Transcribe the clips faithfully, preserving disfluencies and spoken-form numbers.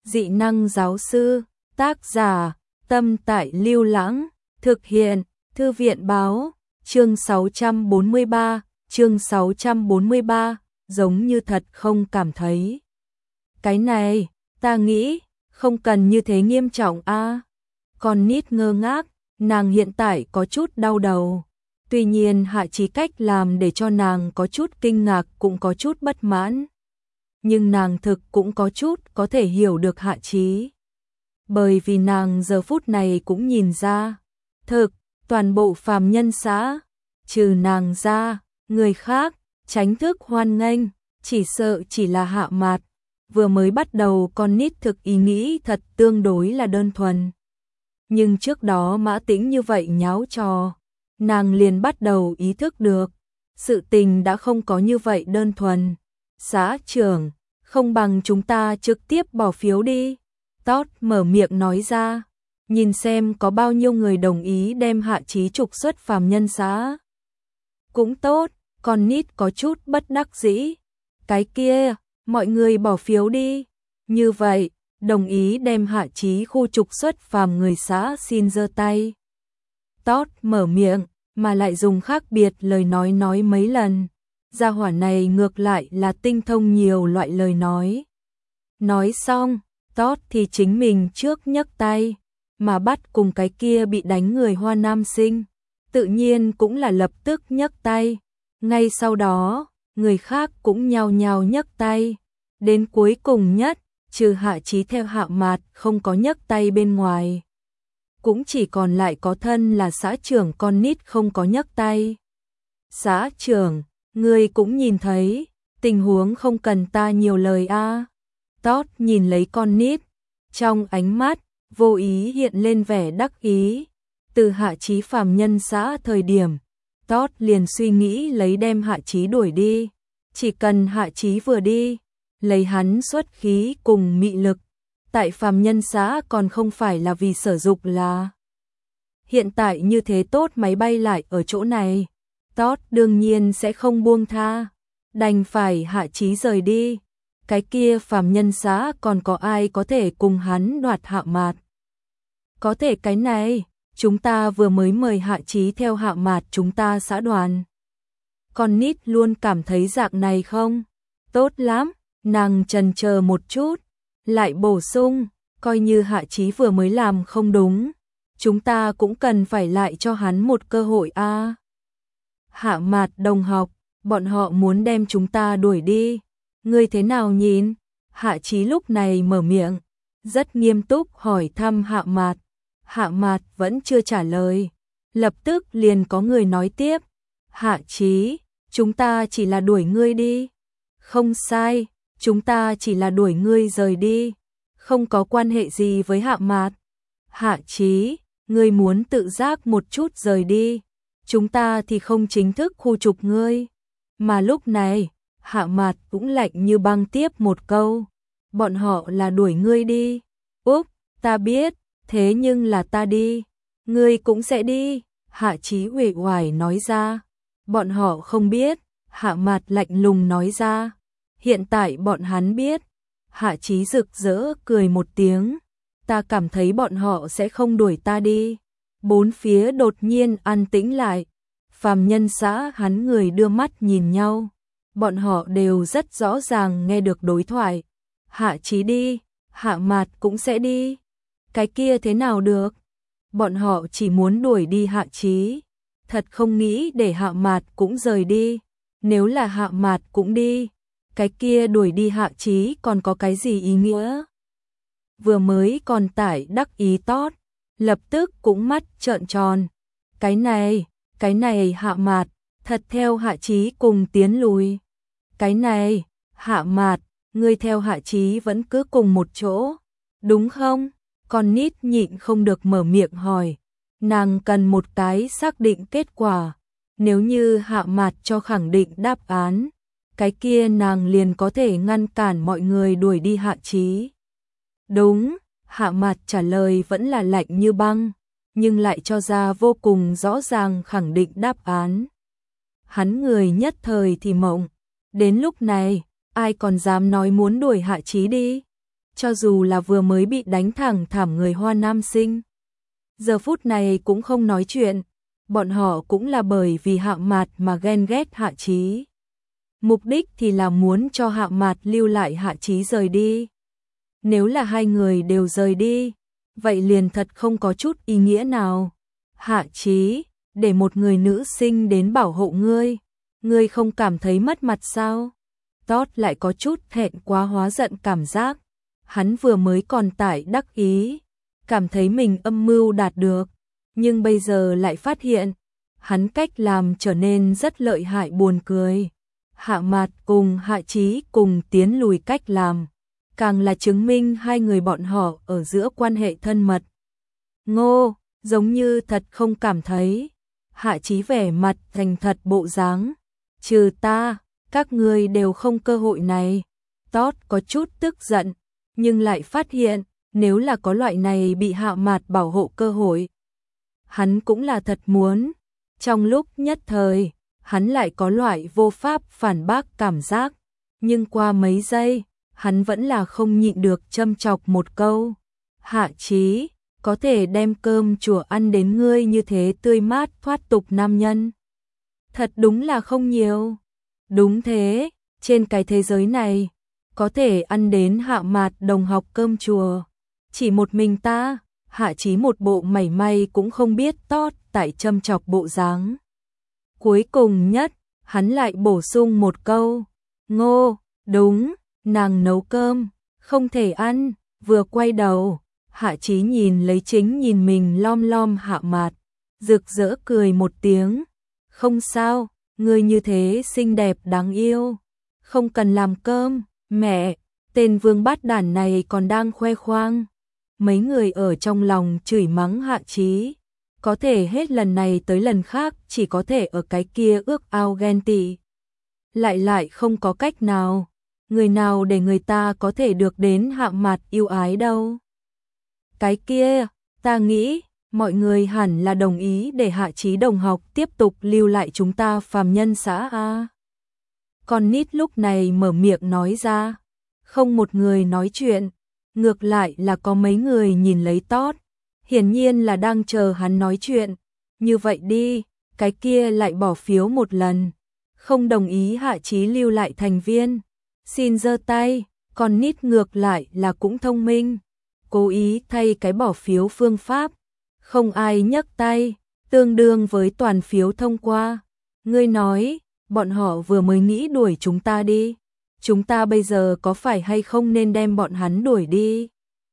Dị năng giáo sư, tác giả, Tâm Tại Lưu Lãng, thực hiện, Thư viện báo, chương sáu trăm bốn mươi ba, chương sáu trăm bốn mươi ba, giống như thật không cảm thấy. Cái này, ta nghĩ, không cần như thế nghiêm trọng a. Con nít ngơ ngác, nàng hiện tại có chút đau đầu. Tuy nhiên Hạ Chí cách làm để cho nàng có chút kinh ngạc cũng có chút bất mãn. Nhưng nàng thực cũng có chút có thể hiểu được Hạ Chí. Bởi vì nàng giờ phút này cũng nhìn ra, thực, toàn bộ phàm nhân xã, trừ nàng ra, người khác, tránh thức hoan nghênh, chỉ sợ chỉ là Hạ Mạt. Vừa mới bắt đầu con nít thực ý nghĩ thật tương đối là đơn thuần. Nhưng trước đó Mã Tĩnh như vậy nháo trò, nàng liền bắt đầu ý thức được, sự tình đã không có như vậy đơn thuần. Xã trưởng, không bằng chúng ta trực tiếp bỏ phiếu đi. Todd mở miệng nói ra, nhìn xem có bao nhiêu người đồng ý đem Hạ Chí trục xuất phàm nhân xã. Cũng tốt, con nít có chút bất đắc dĩ. Cái kia, mọi người bỏ phiếu đi. Như vậy, đồng ý đem Hạ Chí khu trục xuất phàm người xã xin giơ tay. Todd mở miệng, mà lại dùng khác biệt lời nói nói mấy lần. Gia hỏa này ngược lại là tinh thông nhiều loại lời nói. Nói xong, Todd thì chính mình trước nhấc tay, mà bắt cùng cái kia bị đánh người Hoa nam sinh. Tự nhiên cũng là lập tức nhấc tay. Ngay sau đó, người khác cũng nhao nhao nhấc tay. Đến cuối cùng nhất, trừ Hạ Chí theo Hạ Mạt không có nhấc tay bên ngoài. Cũng chỉ còn lại có thân là xã trưởng con nít không có nhấc tay. Xã trưởng, ngươi cũng nhìn thấy, tình huống không cần ta nhiều lời a. À. Todd nhìn lấy con nít, trong ánh mắt, vô ý hiện lên vẻ đắc ý. Từ Hạ Chí phàm nhân xã thời điểm, Todd liền suy nghĩ lấy đem Hạ Chí đuổi đi. Chỉ cần Hạ Chí vừa đi, lấy hắn xuất khí cùng mị lực. Tại phàm nhân xã còn không phải là vì sử dụng là. Hiện tại như thế tốt máy bay lại ở chỗ này. Todd đương nhiên sẽ không buông tha. Đành phải Hạ Chí rời đi. Cái kia phàm nhân xã còn có ai có thể cùng hắn đoạt Hạ Mạt. Có thể cái này, chúng ta vừa mới mời Hạ Chí theo Hạ Mạt chúng ta xã đoàn. Con nít luôn cảm thấy dạng này không? Tốt lắm, nàng chần chờ một chút. Lại bổ sung, coi như Hạ Chí vừa mới làm không đúng. Chúng ta cũng cần phải lại cho hắn một cơ hội a. À. Hạ Mạt đồng học, bọn họ muốn đem chúng ta đuổi đi. Ngươi thế nào nhìn? Hạ Chí lúc này mở miệng, rất nghiêm túc hỏi thăm Hạ Mạt. Hạ Mạt vẫn chưa trả lời. Lập tức liền có người nói tiếp. Hạ Chí, chúng ta chỉ là đuổi ngươi đi. Không sai, chúng ta chỉ là đuổi ngươi rời đi. Không có quan hệ gì với Hạ Mạt. Hạ Chí, ngươi muốn tự giác một chút rời đi. Chúng ta thì không chính thức khu trục ngươi. Mà lúc này, Hạ Mạt cũng lạnh như băng tiếp một câu. Bọn họ là đuổi ngươi đi. Úp, ta biết, thế nhưng là ta đi. Ngươi cũng sẽ đi. Hạ Chí uể oải nói ra. Bọn họ không biết. Hạ Mạt lạnh lùng nói ra. Hiện tại bọn hắn biết. Hạ Chí rực rỡ cười một tiếng. Ta cảm thấy bọn họ sẽ không đuổi ta đi. Bốn phía đột nhiên an tĩnh lại. Phàm nhân xã hắn người đưa mắt nhìn nhau. Bọn họ đều rất rõ ràng nghe được đối thoại. Hạ Chí đi, Hạ Mạt cũng sẽ đi. Cái kia thế nào được? Bọn họ chỉ muốn đuổi đi Hạ Chí. Thật không nghĩ để Hạ Mạt cũng rời đi. Nếu là Hạ Mạt cũng đi, cái kia đuổi đi Hạ Chí còn có cái gì ý nghĩa? Vừa mới còn tải đắc ý Todd, lập tức cũng mắt trợn tròn. Cái này, cái này Hạ Mạt, thật theo Hạ Chí cùng tiến lùi. Cái này, Hạ Mạt, ngươi theo Hạ Chí vẫn cứ cùng một chỗ, đúng không? Con nít nhịn không được mở miệng hỏi. Nàng cần một cái xác định kết quả. Nếu như Hạ Mạt cho khẳng định đáp án, cái kia nàng liền có thể ngăn cản mọi người đuổi đi Hạ Chí. Đúng, Hạ Mạt trả lời vẫn là lạnh như băng, nhưng lại cho ra vô cùng rõ ràng khẳng định đáp án. Hắn người nhất thời thì mộng. Đến lúc này, ai còn dám nói muốn đuổi Hạ Chí đi? cho dù là vừa mới bị đánh thẳng thảm người Hoa nam sinh. Giờ phút này cũng không nói chuyện, bọn họ cũng là bởi vì Hạ Mạt mà ghen ghét Hạ Chí. Mục đích thì là muốn cho Hạ Mạt lưu lại Hạ Chí rời đi. Nếu là hai người đều rời đi, vậy liền thật không có chút ý nghĩa nào. Hạ Chí, để một người nữ sinh đến bảo hộ ngươi, ngươi không cảm thấy mất mặt sao? Todd lại có chút thẹn quá hóa giận cảm giác. Hắn vừa mới còn tải đắc ý, cảm thấy mình âm mưu đạt được, nhưng bây giờ lại phát hiện, hắn cách làm trở nên rất lợi hại buồn cười. Hạ Mạt cùng Hạ Chí cùng tiến lùi cách làm, càng là chứng minh hai người bọn họ ở giữa quan hệ thân mật. Ngô, giống như thật không cảm thấy. Hạ Chí vẻ mặt thành thật bộ dáng. Trừ ta, các ngươi đều không cơ hội này. Todd có chút tức giận, nhưng lại phát hiện, nếu là có loại này bị Hạ Mạt bảo hộ cơ hội, hắn cũng là thật muốn. Trong lúc nhất thời, hắn lại có loại vô pháp phản bác cảm giác, nhưng qua mấy giây, hắn vẫn là không nhịn được châm chọc một câu. Hạ Chí, có thể đem cơm chùa ăn đến ngươi như thế tươi mát thoát tục nam nhân. Thật đúng là không nhiều. Đúng thế, trên cái thế giới này, có thể ăn đến Hạ Mạt đồng học cơm chùa. Chỉ một mình ta, Hạ Chí một bộ mảy may cũng không biết Todd tại châm chọc bộ dáng. Cuối cùng nhất, hắn lại bổ sung một câu. Ngô, đúng, nàng nấu cơm, không thể ăn. Vừa quay đầu, Hạ Chí nhìn lấy chính nhìn mình lom lom Hạ Mạt, rực rỡ cười một tiếng. Không sao, ngươi như thế xinh đẹp đáng yêu, không cần làm cơm. Mẹ, tên vương bát đản này còn đang khoe khoang. Mấy người ở trong lòng chửi mắng Hạ Chí, có thể hết lần này tới lần khác chỉ có thể ở cái kia ước ao ghen tị. Lại lại không có cách nào, người nào để người ta có thể được đến Hạ Mạt yêu ái đâu. Cái kia, ta nghĩ, mọi người hẳn là đồng ý để Hạ Chí đồng học tiếp tục lưu lại chúng ta phàm nhân xã a. Con nít lúc này mở miệng nói ra, không một người nói chuyện, ngược lại là có mấy người nhìn lấy Todd, hiển nhiên là đang chờ hắn nói chuyện. Như vậy đi, cái kia lại bỏ phiếu một lần, không đồng ý Hạ Chí lưu lại thành viên. Xin giơ tay, con nít ngược lại là cũng thông minh, cố ý thay cái bỏ phiếu phương pháp, không ai nhấc tay, tương đương với toàn phiếu thông qua. Ngươi nói, bọn họ vừa mới nghĩ đuổi chúng ta đi, chúng ta bây giờ có phải hay không nên đem bọn hắn đuổi đi?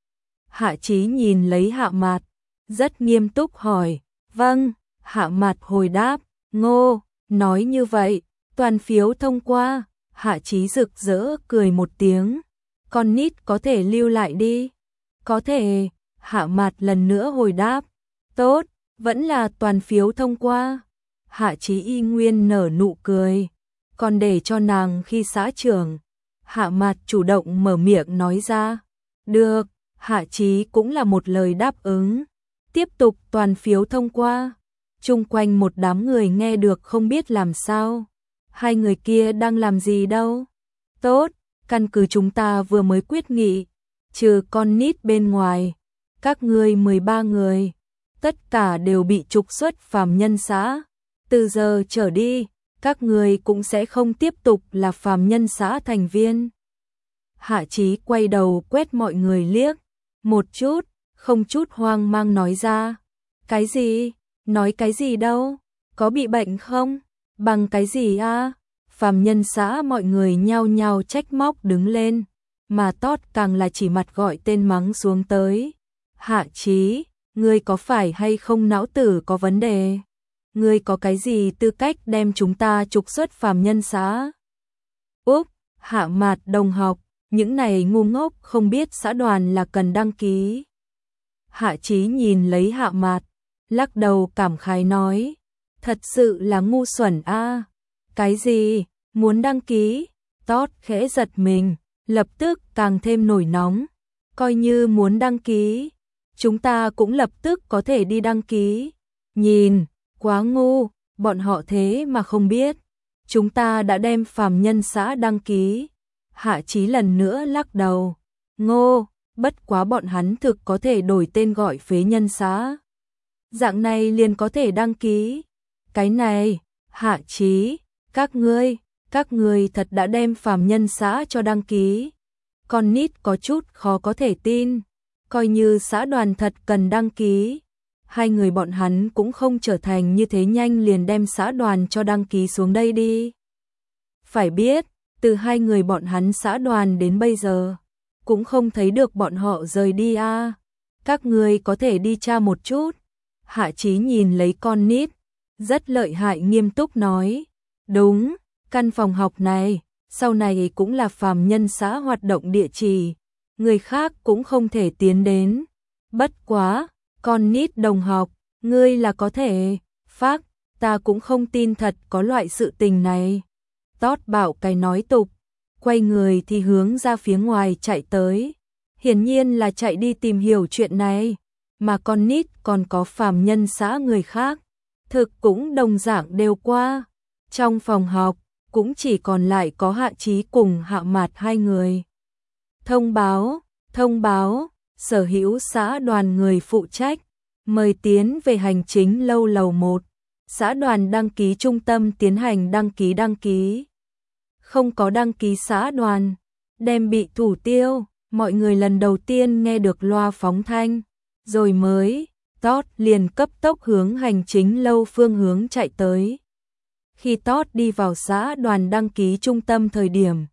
Hạ Chí nhìn lấy Hạ Mạt, rất nghiêm túc hỏi. Vâng, Hạ Mạt hồi đáp. Ngô, nói như vậy, toàn phiếu thông qua. Hạ Chí rực rỡ cười một tiếng. Con nít có thể lưu lại đi. Có thể, Hạ Mạt lần nữa hồi đáp. Tốt, vẫn là toàn phiếu thông qua. Hạ Chí y nguyên nở nụ cười, còn để cho nàng khi xã trưởng. Hạ Mạt chủ động mở miệng nói ra. Được, Hạ Chí cũng là một lời đáp ứng. Tiếp tục toàn phiếu thông qua. Chung quanh một đám người nghe được không biết làm sao. Hai người kia đang làm gì đâu? Tốt, căn cứ chúng ta vừa mới quyết nghị, trừ con nít bên ngoài, các ngươi mười ba người, tất cả đều bị trục xuất phàm nhân xã. Từ giờ trở đi, các người cũng sẽ không tiếp tục là phàm nhân xã thành viên. Hạ Chí quay đầu quét mọi người liếc, một chút, không chút hoang mang nói ra. Cái gì? Nói cái gì đâu? Có bị bệnh không? Bằng cái gì a? Phàm nhân xã mọi người nhao nhao trách móc đứng lên, mà Todd càng là chỉ mặt gọi tên mắng xuống tới. Hạ Chí, ngươi có phải hay không não tử có vấn đề? Ngươi có cái gì tư cách đem chúng ta trục xuất phàm nhân xã? Úp, Hạ Mạt đồng học, những này ngu ngốc không biết xã đoàn là cần đăng ký. Hạ Chí nhìn lấy Hạ Mạt, lắc đầu cảm khái nói, thật sự là ngu xuẩn a. Cái gì? Muốn đăng ký? Todd khẽ giật mình, lập tức càng thêm nổi nóng. Coi như muốn đăng ký, chúng ta cũng lập tức có thể đi đăng ký. Nhìn, quá ngu, bọn họ thế mà không biết. Chúng ta đã đem phàm nhân xã đăng ký. Hạ Chí lần nữa lắc đầu. Ngô, bất quá bọn hắn thực có thể đổi tên gọi phế nhân xã. Dạng này liền có thể đăng ký. Cái này, Hạ Chí, các ngươi, các ngươi thật đã đem phàm nhân xã cho đăng ký. Con nít có chút khó có thể tin, coi như xã đoàn thật cần đăng ký. Hai người bọn hắn cũng không trở thành như thế nhanh liền đem xã đoàn cho đăng ký xuống đây đi. Phải biết, từ hai người bọn hắn xã đoàn đến bây giờ, cũng không thấy được bọn họ rời đi a. À. Các ngươi có thể đi tra một chút. Hạ Chí nhìn lấy con nít, rất lợi hại nghiêm túc nói. Đúng, căn phòng học này, sau này cũng là phàm nhân xã hoạt động địa chỉ. Người khác cũng không thể tiến đến. Bất quá, con nít đồng học, ngươi là có thể. Phác, ta cũng không tin thật có loại sự tình này. Tót bảo cái nói tục, quay người thì hướng ra phía ngoài chạy tới. Hiển nhiên là chạy đi tìm hiểu chuyện này, mà con nít còn có phàm nhân xã người khác. Thực cũng đồng dạng đều qua. Trong phòng học, cũng chỉ còn lại có Hạ Chí cùng Hạ Mạt hai người. Thông báo, thông báo, sở hữu xã đoàn người phụ trách, mời tiến về hành chính lâu lầu một. Xã đoàn đăng ký trung tâm tiến hành đăng ký đăng ký. Không có đăng ký xã đoàn, đem bị thủ tiêu. Mọi người lần đầu tiên nghe được loa phóng thanh, rồi mới, Tót liền cấp tốc hướng hành chính lâu phương hướng chạy tới. Khi Tót đi vào xã đoàn đăng ký trung tâm thời điểm,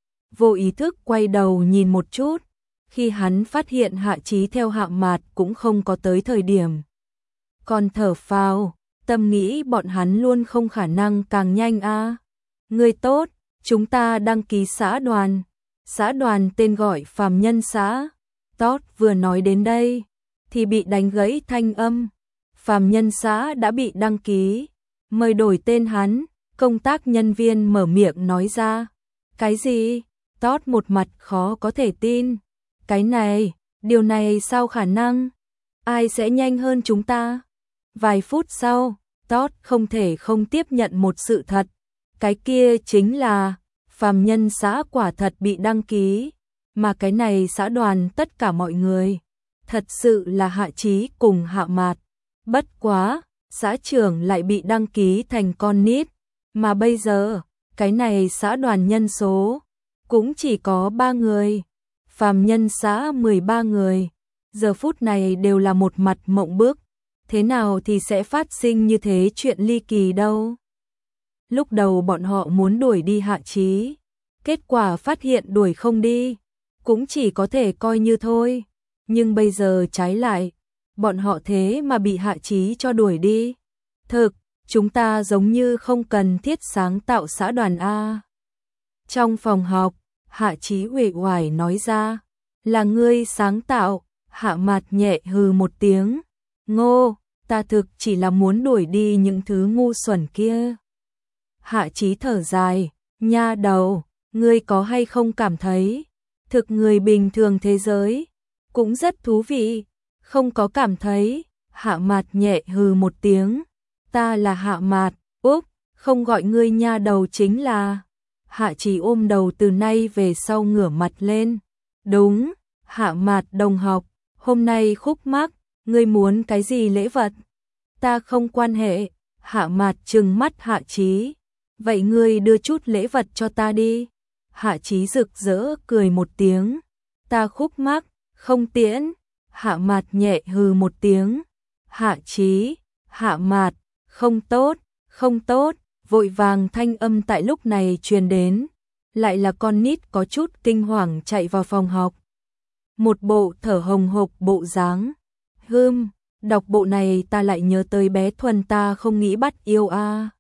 vô ý thức quay đầu nhìn một chút, khi hắn phát hiện Hạ Chí theo Hạ Mạt cũng không có tới thời điểm. Còn thở phào, tâm nghĩ bọn hắn luôn không khả năng càng nhanh a. À. Người tốt, chúng ta đăng ký xã đoàn. Xã đoàn tên gọi phàm nhân xã. Tót vừa nói đến đây, thì bị đánh gãy thanh âm. Phàm nhân xã đã bị đăng ký, mời đổi tên hắn. Công tác nhân viên mở miệng nói ra. Cái gì? Tót một mặt khó có thể tin. Cái này, điều này sao khả năng? Ai sẽ nhanh hơn chúng ta? Vài phút sau, Tót không thể không tiếp nhận một sự thật. Cái kia chính là phàm nhân xã quả thật bị đăng ký, mà cái này xã đoàn tất cả mọi người, thật sự là Hạ Chí cùng Hạ Mạt. Bất quá, xã trưởng lại bị đăng ký thành con nít, mà bây giờ, cái này xã đoàn nhân số, cũng chỉ có ba người, phàm nhân xã mười ba người, giờ phút này đều là một mặt mộng bức, thế nào thì sẽ phát sinh như thế chuyện ly kỳ đâu. Lúc đầu bọn họ muốn đuổi đi Hạ Chí, kết quả phát hiện đuổi không đi, cũng chỉ có thể coi như thôi. Nhưng bây giờ trái lại, bọn họ thế mà bị Hạ Chí cho đuổi đi. Thực, chúng ta giống như không cần thiết sáng tạo xã đoàn A. Trong phòng học, Hạ Chí uể oải nói ra, là ngươi sáng tạo. Hạ Mạt nhẹ hừ một tiếng, ngô, ta thực chỉ là muốn đuổi đi những thứ ngu xuẩn kia. Hạ Chí thở dài, nha đầu, ngươi có hay không cảm thấy, thực người bình thường thế giới, cũng rất thú vị, không có cảm thấy. Hạ Mạt nhẹ hừ một tiếng, ta là Hạ Mạt, úp, không gọi ngươi nha đầu chính là. Hạ Chí ôm đầu từ nay về sau ngửa mặt lên, đúng, Hạ Mạt đồng học, hôm nay khúc mắc, ngươi muốn cái gì lễ vật? Ta không quan hệ. Hạ Mạt trừng mắt Hạ Chí, vậy ngươi đưa chút lễ vật cho ta đi. Hạ Chí rực rỡ cười một tiếng, ta khúc mắc, không tiễn. Hạ Mạt nhẹ hừ một tiếng, Hạ Chí, Hạ Mạt, không tốt, không tốt. Vội vàng thanh âm tại lúc này truyền đến, lại là con nít có chút kinh hoàng chạy vào phòng học. Một bộ thở hồng hộc bộ dáng. Hừm, đọc bộ này ta lại nhớ tới bé Thuần ta không nghĩ bắt yêu a. À.